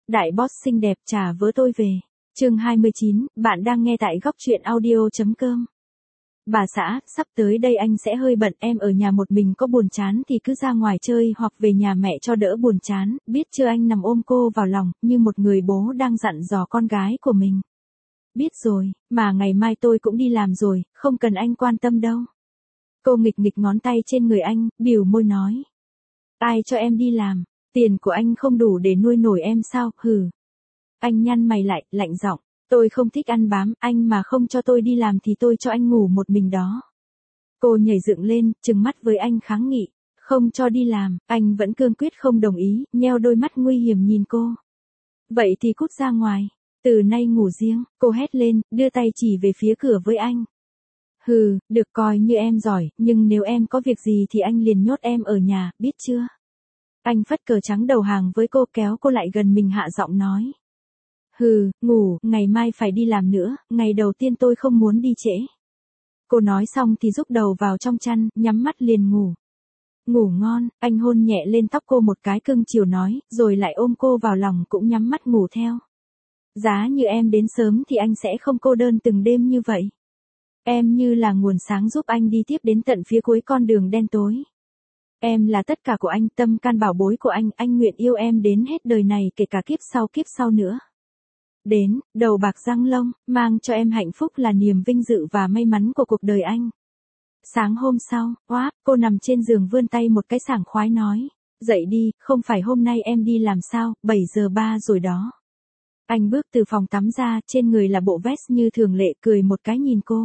Đại boss xinh đẹp trả vớ tôi về. Chương 29, bạn đang nghe tại góc truyện audio.com. Bà xã, sắp tới đây anh sẽ hơi bận, em ở nhà một mình có buồn chán thì cứ ra ngoài chơi hoặc về nhà mẹ cho đỡ buồn chán, biết chưa? Anh nằm ôm cô vào lòng, như một người bố đang dặn dò con gái của mình. Biết rồi, mà ngày mai tôi cũng đi làm rồi, không cần anh quan tâm đâu. Cô nghịch nghịch ngón tay trên người anh, bỉu môi nói. Ai cho em đi làm? Tiền của anh không đủ để nuôi nổi em sao? Hừ. Anh nhăn mày lại, lạnh giọng. Tôi không thích ăn bám, anh mà không cho tôi đi làm thì tôi cho anh ngủ một mình đó. Cô nhảy dựng lên, trừng mắt với anh kháng nghị. Không cho đi làm, anh vẫn cương quyết không đồng ý, nheo đôi mắt nguy hiểm nhìn cô. Vậy thì cút ra ngoài. Từ nay ngủ riêng, cô hét lên, đưa tay chỉ về phía cửa với anh. Hừ, được coi như em giỏi, nhưng nếu em có việc gì thì anh liền nhốt em ở nhà, biết chưa? Anh phất cờ trắng đầu hàng với cô, kéo cô lại gần mình, hạ giọng nói. Hừ, ngủ, ngày mai phải đi làm nữa, ngày đầu tiên tôi không muốn đi trễ. Cô nói xong thì rúc đầu vào trong chăn, nhắm mắt liền ngủ. Ngủ ngon, anh hôn nhẹ lên tóc cô một cái cưng chiều nói, rồi lại ôm cô vào lòng cũng nhắm mắt ngủ theo. Giá như em đến sớm thì anh sẽ không cô đơn từng đêm như vậy. Em như là nguồn sáng giúp anh đi tiếp đến tận phía cuối con đường đen tối. Em là tất cả của anh, tâm can bảo bối của anh nguyện yêu em đến hết đời này, kể cả kiếp sau nữa. Đến, đầu bạc răng long, mang cho em hạnh phúc là niềm vinh dự và may mắn của cuộc đời anh. Sáng hôm sau, cô nằm trên giường vươn tay một cái sảng khoái nói. Dậy đi, không phải hôm nay em đi làm sao, 7:03 rồi đó. Anh bước từ phòng tắm ra, trên người là bộ vest như thường lệ, cười một cái nhìn cô.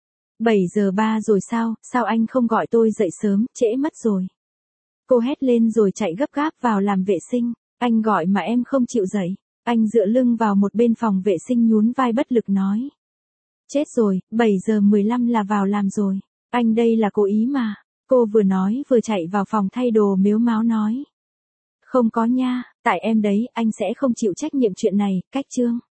7:03 rồi sao anh không gọi tôi dậy sớm, trễ mất rồi. Cô hét lên rồi chạy gấp gáp vào làm vệ sinh. Anh gọi mà em không chịu dậy. Anh dựa lưng vào một bên phòng vệ sinh nhún vai bất lực nói. Chết rồi, 7:15 là vào làm rồi. Anh đây là cố ý mà. Cô vừa nói vừa chạy vào phòng thay đồ mếu máo nói. Không có nha, tại em đấy, anh sẽ không chịu trách nhiệm chuyện này, cách chương.